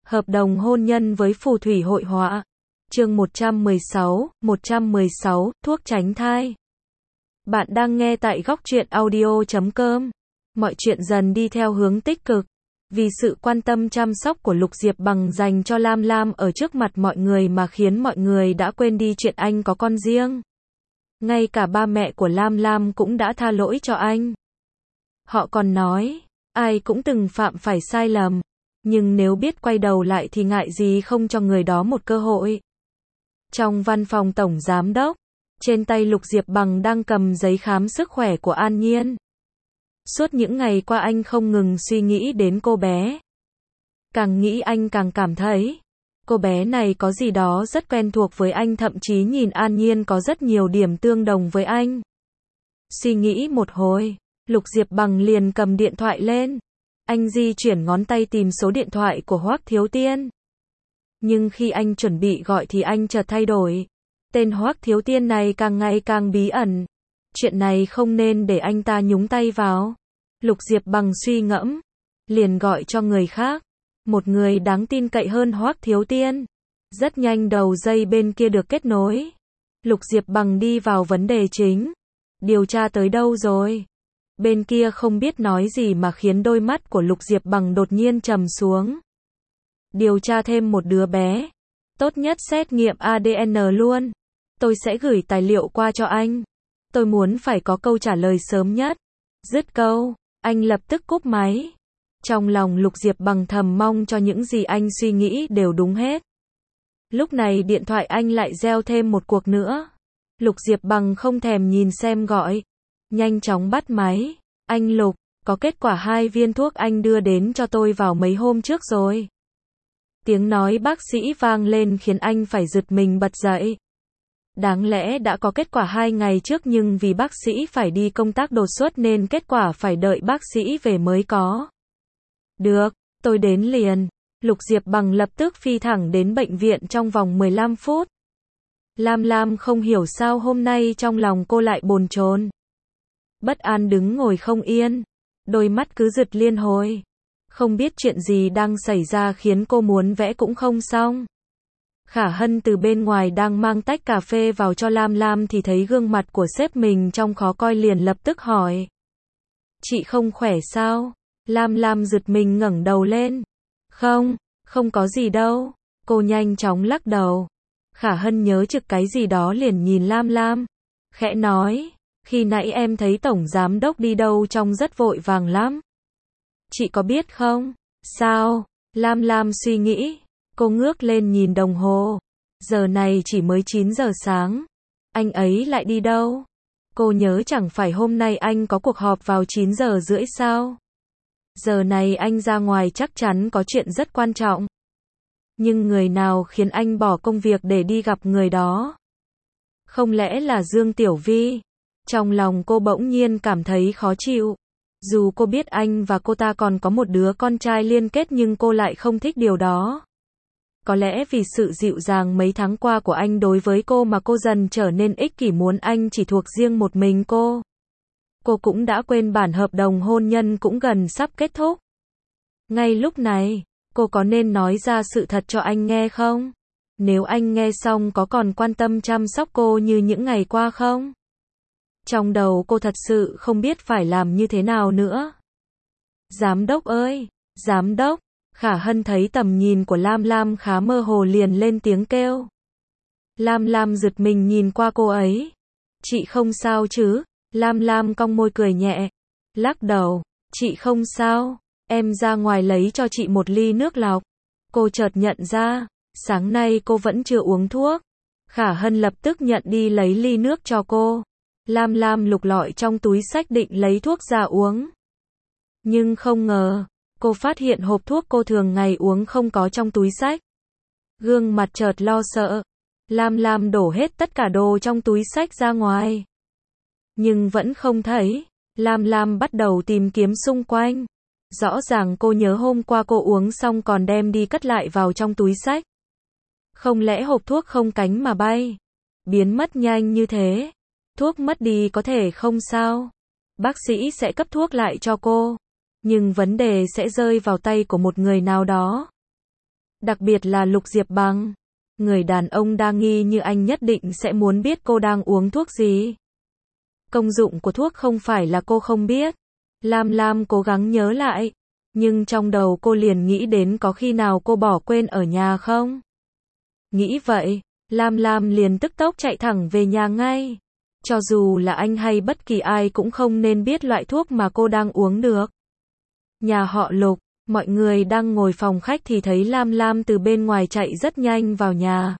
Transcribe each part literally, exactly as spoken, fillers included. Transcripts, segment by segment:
Hợp đồng hôn nhân với phù thủy hội họa. Chương một trăm mười sáu, một trăm mười sáu, thuốc tránh thai. Bạn đang nghe tại góc truyện audio chấm com. Mọi chuyện dần đi theo hướng tích cực. Vì sự quan tâm chăm sóc của Lục Diệp Bằng dành cho Lam Lam ở trước mặt mọi người mà khiến mọi người đã quên đi chuyện anh có con riêng. Ngay cả ba mẹ của Lam Lam cũng đã tha lỗi cho anh. Họ còn nói, ai cũng từng phạm phải sai lầm. Nhưng nếu biết quay đầu lại thì ngại gì không cho người đó một cơ hội. Trong văn phòng tổng giám đốc, trên tay Lục Diệp Bằng đang cầm giấy khám sức khỏe của An Nhiên. Suốt những ngày qua anh không ngừng suy nghĩ đến cô bé. Càng nghĩ anh càng cảm thấy, cô bé này có gì đó rất quen thuộc với anh, thậm chí nhìn An Nhiên có rất nhiều điểm tương đồng với anh. Suy nghĩ một hồi, Lục Diệp Bằng liền cầm điện thoại lên. Anh di chuyển ngón tay tìm số điện thoại của Hoắc Thiếu Tiên. Nhưng khi anh chuẩn bị gọi thì anh chợt thay đổi. Tên Hoắc Thiếu Tiên này càng ngày càng bí ẩn. Chuyện này không nên để anh ta nhúng tay vào. Lục Diệp Bằng suy ngẫm, liền gọi cho người khác. Một người đáng tin cậy hơn Hoắc Thiếu Tiên. Rất nhanh đầu dây bên kia được kết nối. Lục Diệp Bằng đi vào vấn đề chính. Điều tra tới đâu rồi? Bên kia không biết nói gì mà khiến đôi mắt của Lục Diệp Bằng đột nhiên trầm xuống. Điều tra thêm một đứa bé. Tốt nhất xét nghiệm a đê en luôn. Tôi sẽ gửi tài liệu qua cho anh. Tôi muốn phải có câu trả lời sớm nhất. Dứt câu, anh lập tức cúp máy. Trong lòng Lục Diệp Bằng thầm mong cho những gì anh suy nghĩ đều đúng hết. Lúc này điện thoại anh lại reo thêm một cuộc nữa. Lục Diệp Bằng không thèm nhìn xem gọi. Nhanh chóng bắt máy. Anh Lục, có kết quả hai viên thuốc anh đưa đến cho tôi vào mấy hôm trước rồi. Tiếng nói bác sĩ vang lên khiến anh phải giật mình bật dậy. Đáng lẽ đã có kết quả hai ngày trước nhưng vì bác sĩ phải đi công tác đột xuất nên kết quả phải đợi bác sĩ về mới có. Được, tôi đến liền. Lục Diệp Bằng lập tức phi thẳng đến bệnh viện trong vòng mười lăm phút. Lam Lam không hiểu sao hôm nay trong lòng cô lại bồn chồn. Bất an đứng ngồi không yên. Đôi mắt cứ giật liên hồi. Không biết chuyện gì đang xảy ra khiến cô muốn vẽ cũng không xong. Khả Hân từ bên ngoài đang mang tách cà phê vào cho Lam Lam thì thấy gương mặt của sếp mình trông khó coi liền lập tức hỏi. Chị không khỏe sao? Lam Lam giật mình ngẩng đầu lên. Không, không có gì đâu. Cô nhanh chóng lắc đầu. Khả Hân nhớ trực cái gì đó liền nhìn Lam Lam. Khẽ nói, khi nãy em thấy tổng giám đốc đi đâu trông rất vội vàng lắm. Chị có biết không? Sao? Lam Lam suy nghĩ. Cô ngước lên nhìn đồng hồ. Giờ này chỉ mới chín giờ sáng. Anh ấy lại đi đâu? Cô nhớ chẳng phải hôm nay anh có cuộc họp vào chín giờ rưỡi sao? Giờ này anh ra ngoài chắc chắn có chuyện rất quan trọng. Nhưng người nào khiến anh bỏ công việc để đi gặp người đó? Không lẽ là Dương Tiểu Vi? Trong lòng cô bỗng nhiên cảm thấy khó chịu. Dù cô biết anh và cô ta còn có một đứa con trai liên kết nhưng cô lại không thích điều đó. Có lẽ vì sự dịu dàng mấy tháng qua của anh đối với cô mà cô dần trở nên ích kỷ, muốn anh chỉ thuộc riêng một mình cô. Cô cũng đã quên bản hợp đồng hôn nhân cũng gần sắp kết thúc. Ngay lúc này, cô có nên nói ra sự thật cho anh nghe không? Nếu anh nghe xong có còn quan tâm chăm sóc cô như những ngày qua không? Trong đầu cô thật sự không biết phải làm như thế nào nữa. Giám đốc ơi, giám đốc. Khả Hân thấy tầm nhìn của Lam Lam khá mơ hồ liền lên tiếng kêu. Lam Lam giật mình nhìn qua cô ấy. Chị không sao chứ? Lam Lam cong môi cười nhẹ. Lắc đầu. Chị không sao. Em ra ngoài lấy cho chị một ly nước lọc. Cô chợt nhận ra, sáng nay cô vẫn chưa uống thuốc. Khả Hân lập tức nhận đi lấy ly nước cho cô. Lam Lam lục lọi trong túi xách định lấy thuốc ra uống. Nhưng không ngờ, cô phát hiện hộp thuốc cô thường ngày uống không có trong túi xách. Gương mặt chợt lo sợ. Lam Lam đổ hết tất cả đồ trong túi xách ra ngoài. Nhưng vẫn không thấy. Lam Lam bắt đầu tìm kiếm xung quanh. Rõ ràng cô nhớ hôm qua cô uống xong còn đem đi cất lại vào trong túi xách. Không lẽ hộp thuốc không cánh mà bay? Biến mất nhanh như thế. Thuốc mất đi có thể không sao. Bác sĩ sẽ cấp thuốc lại cho cô. Nhưng vấn đề sẽ rơi vào tay của một người nào đó. Đặc biệt là Lục Diệp Bằng. Người đàn ông đa nghi như anh nhất định sẽ muốn biết cô đang uống thuốc gì. Công dụng của thuốc không phải là cô không biết. Lam Lam cố gắng nhớ lại. Nhưng trong đầu cô liền nghĩ đến có khi nào cô bỏ quên ở nhà không? Nghĩ vậy, Lam Lam liền tức tốc chạy thẳng về nhà ngay. Cho dù là anh hay bất kỳ ai cũng không nên biết loại thuốc mà cô đang uống được. Nhà họ Lục, mọi người đang ngồi phòng khách thì thấy Lam Lam từ bên ngoài chạy rất nhanh vào nhà.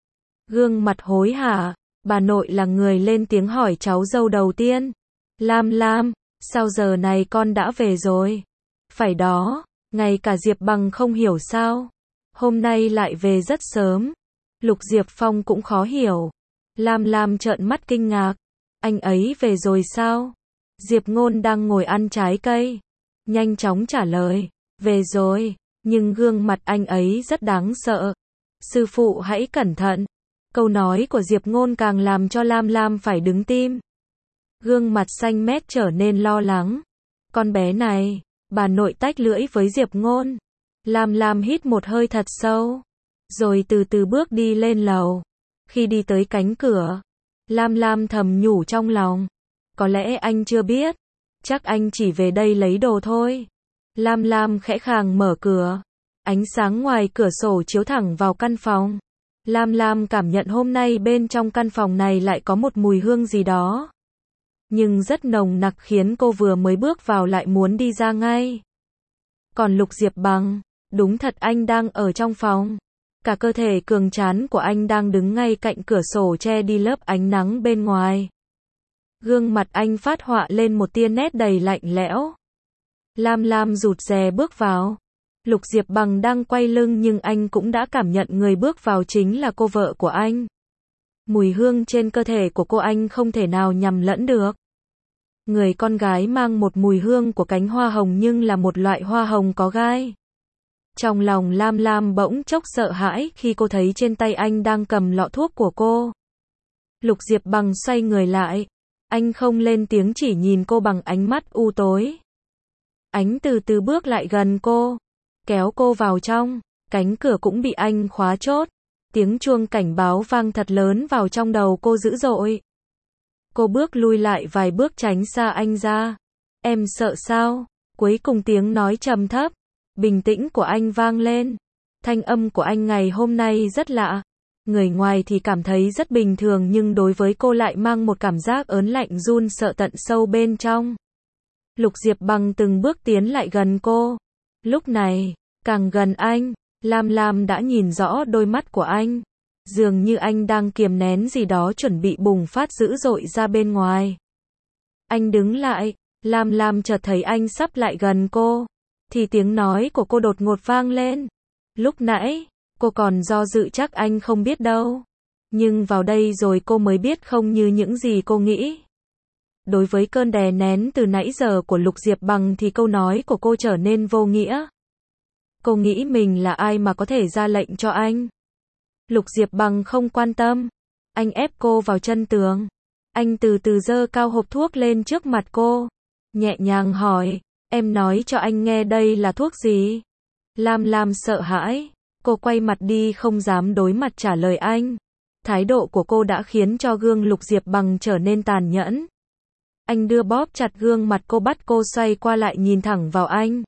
Gương mặt hối hả, bà nội là người lên tiếng hỏi cháu dâu đầu tiên. Lam Lam, sao giờ này con đã về rồi? Phải đó, ngay cả Diệp Bằng không hiểu sao. Hôm nay lại về rất sớm. Lục Diệp Phong cũng khó hiểu. Lam Lam trợn mắt kinh ngạc. Anh ấy về rồi sao? Diệp Ngôn đang ngồi ăn trái cây. Nhanh chóng trả lời. Về rồi, nhưng gương mặt anh ấy rất đáng sợ. Sư phụ hãy cẩn thận. Câu nói của Diệp Ngôn càng làm cho Lam Lam phải đứng tim. Gương mặt xanh mét trở nên lo lắng. Con bé này, bà nội tách lưỡi với Diệp Ngôn. Lam Lam hít một hơi thật sâu. Rồi từ từ bước đi lên lầu. Khi đi tới cánh cửa, Lam Lam thầm nhủ trong lòng. Có lẽ anh chưa biết. Chắc anh chỉ về đây lấy đồ thôi. Lam Lam khẽ khàng mở cửa. Ánh sáng ngoài cửa sổ chiếu thẳng vào căn phòng. Lam Lam cảm nhận hôm nay bên trong căn phòng này lại có một mùi hương gì đó. Nhưng rất nồng nặc khiến cô vừa mới bước vào lại muốn đi ra ngay. Còn Lục Diệp Bằng, đúng thật anh đang ở trong phòng. Cả cơ thể cường tráng của anh đang đứng ngay cạnh cửa sổ che đi lớp ánh nắng bên ngoài. Gương mặt anh phát họa lên một tia nét đầy lạnh lẽo. Lam Lam rụt rè bước vào. Lục Diệp Bằng đang quay lưng nhưng anh cũng đã cảm nhận người bước vào chính là cô vợ của anh. Mùi hương trên cơ thể của cô anh không thể nào nhầm lẫn được. Người con gái mang một mùi hương của cánh hoa hồng nhưng là một loại hoa hồng có gai. Trong lòng Lam Lam bỗng chốc sợ hãi khi cô thấy trên tay anh đang cầm lọ thuốc của cô. Lục Diệp Bằng xoay người lại. Anh không lên tiếng chỉ nhìn cô bằng ánh mắt u tối. Anh từ từ bước lại gần cô. Kéo cô vào trong. Cánh cửa cũng bị anh khóa chốt. Tiếng chuông cảnh báo vang thật lớn vào trong đầu cô dữ dội. Cô bước lui lại vài bước tránh xa anh ra. Em sợ sao? Cuối cùng tiếng nói trầm thấp, bình tĩnh của anh vang lên. Thanh âm của anh ngày hôm nay rất lạ. Người ngoài thì cảm thấy rất bình thường nhưng đối với cô lại mang một cảm giác ớn lạnh run sợ tận sâu bên trong. Lục Diệp Bằng từng bước tiến lại gần cô. Lúc này, càng gần anh, Lam Lam đã nhìn rõ đôi mắt của anh. Dường như anh đang kiềm nén gì đó chuẩn bị bùng phát dữ dội ra bên ngoài. Anh đứng lại, Lam Lam chợt thấy anh sắp lại gần cô. Thì tiếng nói của cô đột ngột vang lên. Lúc nãy, cô còn do dự chắc anh không biết đâu. Nhưng vào đây rồi cô mới biết không như những gì cô nghĩ. Đối với cơn đè nén từ nãy giờ của Lục Diệp Bằng thì câu nói của cô trở nên vô nghĩa. Cô nghĩ mình là ai mà có thể ra lệnh cho anh. Lục Diệp Bằng không quan tâm. Anh ép cô vào chân tường. Anh từ từ giơ cao hộp thuốc lên trước mặt cô. Nhẹ nhàng hỏi, em nói cho anh nghe đây là thuốc gì? Lam Lam sợ hãi. Cô quay mặt đi không dám đối mặt trả lời anh. Thái độ của cô đã khiến cho gương Lục Diệp Bằng trở nên tàn nhẫn. Anh đưa bóp chặt gương mặt cô bắt cô xoay qua lại nhìn thẳng vào anh.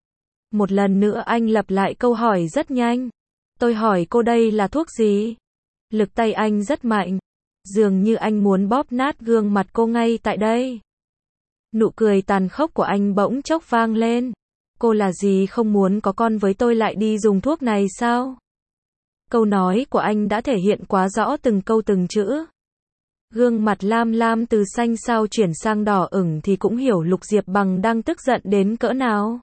Một lần nữa anh lặp lại câu hỏi rất nhanh. Tôi hỏi cô đây là thuốc gì? Lực tay anh rất mạnh. Dường như anh muốn bóp nát gương mặt cô ngay tại đây. Nụ cười tàn khốc của anh bỗng chốc vang lên. Cô là gì không muốn có con với tôi lại đi dùng thuốc này sao? Câu nói của anh đã thể hiện quá rõ từng câu từng chữ. Gương mặt Lam Lam từ xanh xao chuyển sang đỏ ửng thì cũng hiểu Lục Diệp Bằng đang tức giận đến cỡ nào.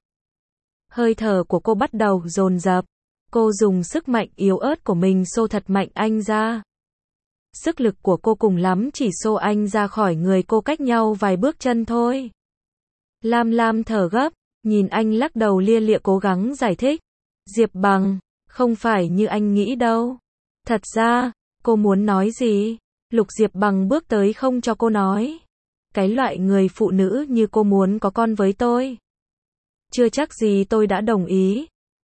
Hơi thở của cô bắt đầu dồn dập. Cô dùng sức mạnh yếu ớt của mình xô thật mạnh anh ra. Sức lực của cô cùng lắm chỉ xô anh ra khỏi người cô cách nhau vài bước chân thôi. Lam Lam thở gấp, nhìn anh lắc đầu lia lịa cố gắng giải thích. Diệp Bằng, không phải như anh nghĩ đâu. Thật ra, cô muốn nói gì? Lục Diệp Bằng bước tới không cho cô nói. Cái loại người phụ nữ như cô muốn có con với tôi. Chưa chắc gì tôi đã đồng ý.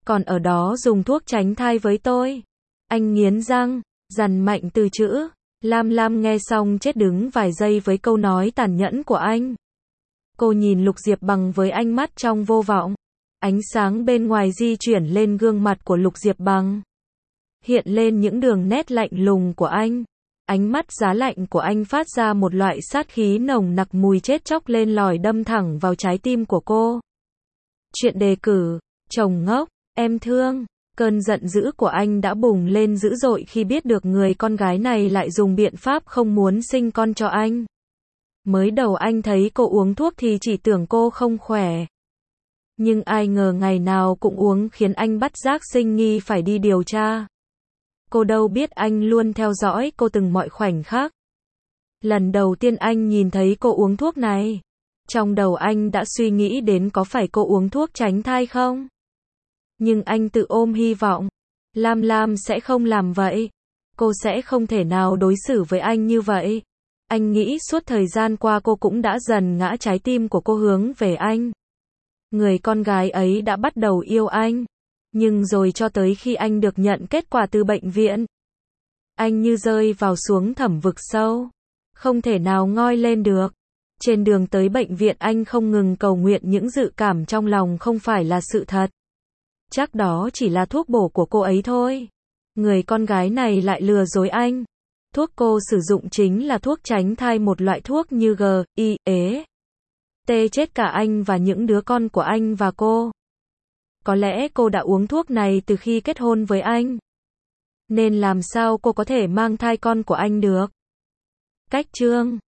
còn ở đó dùng thuốc tránh thai với tôi. Anh nghiến răng, dằn mạnh từ chữ. Lam Lam nghe xong chết đứng vài giây với câu nói tàn nhẫn của anh. Cô nhìn Lục Diệp Bằng với ánh mắt trong vô vọng. Ánh sáng bên ngoài di chuyển lên gương mặt của Lục Diệp Bằng. Hiện lên những đường nét lạnh lùng của anh. Ánh mắt giá lạnh của anh phát ra một loại sát khí nồng nặc, mùi chết chóc lên lỏi đâm thẳng vào trái tim của cô. Chuyện đề cử, chồng ngốc, em thương. Cơn giận dữ của anh đã bùng lên dữ dội khi biết được người con gái này lại dùng biện pháp không muốn sinh con cho anh. Mới đầu anh thấy cô uống thuốc thì chỉ tưởng cô không khỏe. Nhưng ai ngờ ngày nào cũng uống khiến anh bắt giác sinh nghi phải đi điều tra. Cô đâu biết anh luôn theo dõi cô từng mọi khoảnh khắc. Lần đầu tiên anh nhìn thấy cô uống thuốc này, trong đầu anh đã suy nghĩ đến có phải cô uống thuốc tránh thai không? Nhưng anh tự ôm hy vọng, Lam Lam sẽ không làm vậy. Cô sẽ không thể nào đối xử với anh như vậy. Anh nghĩ suốt thời gian qua cô cũng đã dần ngã trái tim của cô hướng về anh. Người con gái ấy đã bắt đầu yêu anh. Nhưng rồi cho tới khi anh được nhận kết quả từ bệnh viện, anh như rơi vào xuống thẳm vực sâu, không thể nào ngoi lên được. Trên đường tới bệnh viện anh không ngừng cầu nguyện những dự cảm trong lòng không phải là sự thật. Chắc đó chỉ là thuốc bổ của cô ấy thôi. Người con gái này lại lừa dối anh. Thuốc cô sử dụng chính là thuốc tránh thai, một loại thuốc như G, I, ế. Tê chết cả anh và những đứa con của anh và cô. Có lẽ cô đã uống thuốc này từ khi kết hôn với anh. Nên làm sao cô có thể mang thai con của anh được? Cách chương